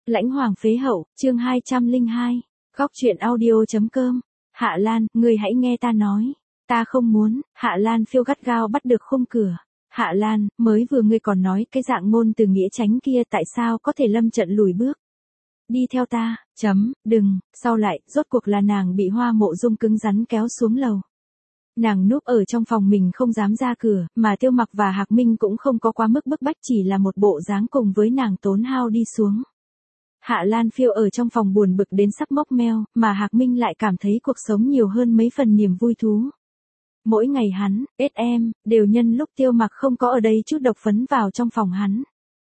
Lãnh Hoàng phế hậu, chương 202. Góc truyện audio.com. Hạ Lan, ngươi hãy nghe ta nói. Ta không muốn. Hạ Lan phiêu gắt gao bắt được khung cửa. Hạ Lan, mới vừa ngươi còn nói cái dạng ngôn từ nghĩa tránh kia tại sao có thể lâm trận lùi bước. Đi theo ta, đừng, sau lại, rốt cuộc là nàng bị Hoa Mộ Dung cứng rắn kéo xuống lầu. Nàng núp ở trong phòng mình không dám ra cửa, mà Tiêu Mặc và Hạc Minh cũng không có quá mức bức bách, chỉ là một bộ dáng cùng với nàng tốn hao đi xuống. Hạ Lan phiêu ở trong phòng buồn bực đến sắp mốc meo, mà Hạc Minh lại cảm thấy cuộc sống nhiều hơn mấy phần niềm vui thú. Mỗi ngày hắn, đều nhân lúc Tiêu Mặc không có ở đây chút độc phấn vào trong phòng hắn.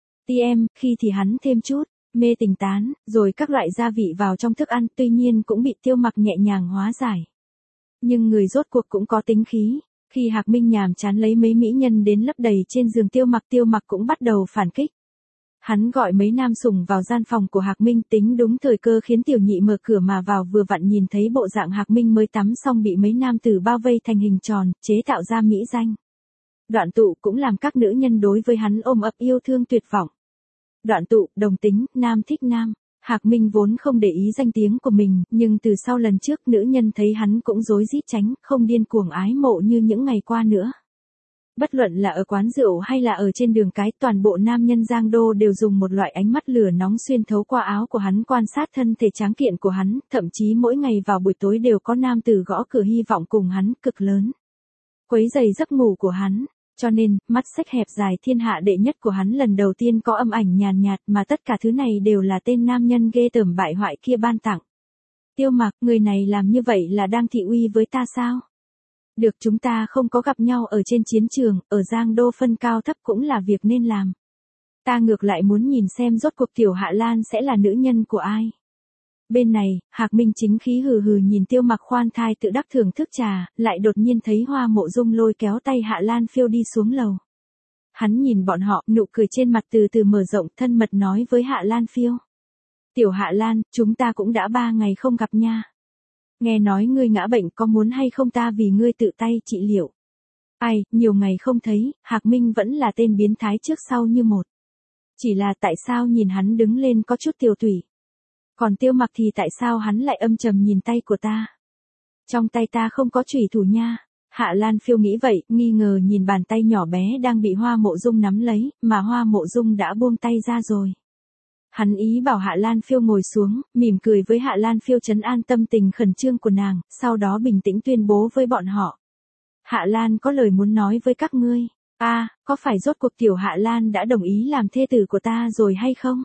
Khi thì hắn thêm chút mê tình tán, rồi các loại gia vị vào trong thức ăn, tuy nhiên cũng bị Tiêu Mặc nhẹ nhàng hóa giải. Nhưng người rốt cuộc cũng có tính khí, khi Hạc Minh nhàm chán lấy mấy mỹ nhân đến lấp đầy trên giường Tiêu Mặc cũng bắt đầu phản kích. Hắn gọi mấy nam sủng vào gian phòng của Hạc Minh, tính đúng thời cơ khiến tiểu nhị mở cửa mà vào, vừa vặn nhìn thấy bộ dạng Hạc Minh mới tắm xong bị mấy nam tử bao vây thành hình tròn, chế tạo ra mỹ danh. Đoạn Tụ cũng làm các nữ nhân đối với hắn ôm ấp yêu thương tuyệt vọng. Đoạn Tụ, đồng tính, nam thích nam. Hạc Minh vốn không để ý danh tiếng của mình, nhưng từ sau lần trước nữ nhân thấy hắn cũng rối rít tránh, không điên cuồng ái mộ như những ngày qua nữa. Bất luận là ở quán rượu hay là ở trên đường cái, toàn bộ nam nhân Giang Đô đều dùng một loại ánh mắt lửa nóng xuyên thấu qua áo của hắn quan sát thân thể tráng kiện của hắn, thậm chí mỗi ngày vào buổi tối đều có nam tử gõ cửa hy vọng cùng hắn cực lớn quấy rầy giấc ngủ của hắn. Cho nên, mắt xích hẹp dài thiên hạ đệ nhất của hắn lần đầu tiên có âm ảnh nhàn nhạt, mà tất cả thứ này đều là tên nam nhân ghê tởm bại hoại kia ban tặng. Tiêu Mặc, người này làm như vậy là đang thị uy với ta sao? Được, chúng ta không có gặp nhau ở trên chiến trường, ở Giang Đô phân cao thấp cũng là việc nên làm. Ta ngược lại muốn nhìn xem rốt cuộc tiểu Hạ Lan sẽ là nữ nhân của ai. Bên này, Hạc Minh chính khí hừ hừ nhìn Tiêu Mặc khoan thai tự đắc thưởng thức trà, lại đột nhiên thấy Hoa Mộ Dung lôi kéo tay Hạ Lan phiêu đi xuống lầu. Hắn nhìn bọn họ, nụ cười trên mặt từ từ mở rộng, thân mật nói với Hạ Lan phiêu. Tiểu Hạ Lan, chúng ta cũng đã 3 ngày không gặp nha. Nghe nói ngươi ngã bệnh, có muốn hay không ta vì ngươi tự tay trị liệu. Ai, nhiều ngày không thấy, Hạc Minh vẫn là tên biến thái trước sau như một. Chỉ là tại sao nhìn hắn đứng lên có chút tiều tụy. Còn Tiêu Mặc thì tại sao hắn lại âm trầm nhìn tay của ta? Trong tay ta không có chủy thủ nha. Hạ Lan phiêu nghĩ vậy, nghi ngờ nhìn bàn tay nhỏ bé đang bị Hoa Mộ Dung nắm lấy, mà Hoa Mộ Dung đã buông tay ra rồi. Hắn ý bảo Hạ Lan phiêu ngồi xuống, mỉm cười với Hạ Lan phiêu trấn an tâm tình khẩn trương của nàng, sau đó bình tĩnh tuyên bố với bọn họ. Hạ Lan có lời muốn nói với các ngươi. Có phải rốt cuộc tiểu Hạ Lan đã đồng ý làm thê tử của ta rồi hay không?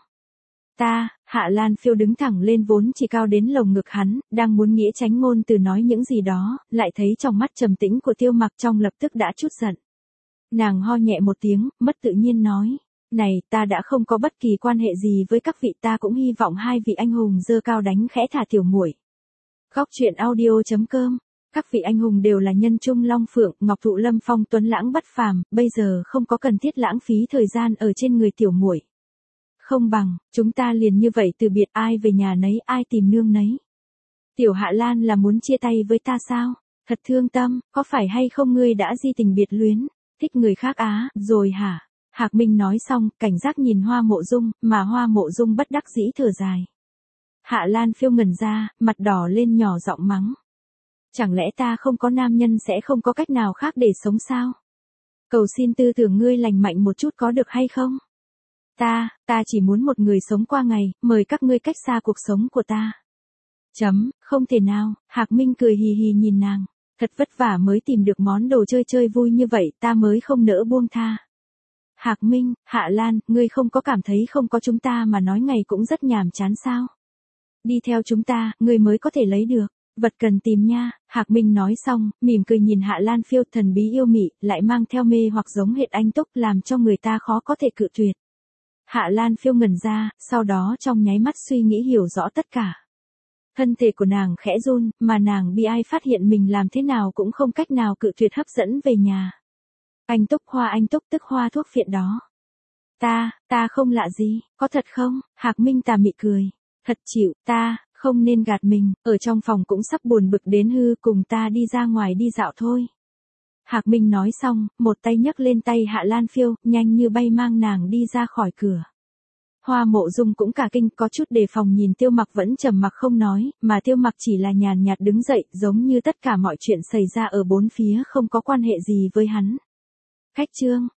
Hạ Lan phiêu đứng thẳng lên vốn chỉ cao đến lồng ngực hắn, đang muốn nghĩa tránh ngôn từ nói những gì đó, lại thấy trong mắt trầm tĩnh của Tiêu Mặc trong lập tức đã chút giận. Nàng ho nhẹ một tiếng, mất tự nhiên nói. Này, ta đã không có bất kỳ quan hệ gì với các vị, ta cũng hy vọng hai vị anh hùng dơ cao đánh khẽ thả tiểu muội. Góc truyện audio.com. Các vị anh hùng đều là nhân trung long phượng, ngọc thụ lâm phong, tuấn lãng bất phàm, bây giờ không có cần thiết lãng phí thời gian ở trên người tiểu muội. Không bằng, chúng ta liền như vậy từ biệt, ai về nhà nấy, ai tìm nương nấy. Tiểu Hạ Lan là muốn chia tay với ta sao? Thật thương tâm, có phải hay không ngươi đã di tình biệt luyến, thích người khác rồi hả? Hạc Minh nói xong, cảnh giác nhìn Hoa Mộ Dung, mà Hoa Mộ Dung bất đắc dĩ thở dài. Hạ Lan phiêu ngẩn ra, mặt đỏ lên nhỏ giọng mắng. Chẳng lẽ ta không có nam nhân sẽ không có cách nào khác để sống sao? Cầu xin tư tưởng ngươi lành mạnh một chút có được hay không? Ta chỉ muốn một người sống qua ngày, mời các ngươi cách xa cuộc sống của ta. Không thể nào, Hạc Minh cười hì hì nhìn nàng. Thật vất vả mới tìm được món đồ chơi vui như vậy, ta mới không nỡ buông tha. Hạc Minh, Hạ Lan, ngươi không có cảm thấy không có chúng ta mà nói ngày cũng rất nhàm chán sao? Đi theo chúng ta, ngươi mới có thể lấy được vật cần tìm nha. Hạc Minh nói xong, mỉm cười nhìn Hạ Lan phiêu thần bí yêu mị, lại mang theo mê hoặc giống hệt anh túc, làm cho người ta khó có thể cự tuyệt. Hạ Lan phiêu ngẩn ra, sau đó trong nháy mắt suy nghĩ hiểu rõ tất cả. Thân thể của nàng khẽ run, mà nàng bi ai phát hiện mình làm thế nào cũng không cách nào cự tuyệt hấp dẫn về nhà. Anh túc tức hoa thuốc phiện đó. Ta không lạ gì, có thật không? Hạc Minh tà mị cười. Thật chịu, ta không nên gạt mình, ở trong phòng cũng sắp buồn bực đến hư, cùng ta đi ra ngoài đi dạo thôi. Hạc Minh nói xong, một tay nhấc lên tay Hạ Lan phiêu, nhanh như bay mang nàng đi ra khỏi cửa. Hoa Mộ Dung cũng cả kinh, có chút đề phòng nhìn Tiêu Mặc vẫn trầm mặc không nói, mà Tiêu Mặc chỉ là nhàn nhạt đứng dậy, giống như tất cả mọi chuyện xảy ra ở bốn phía không có quan hệ gì với hắn. Khách trương,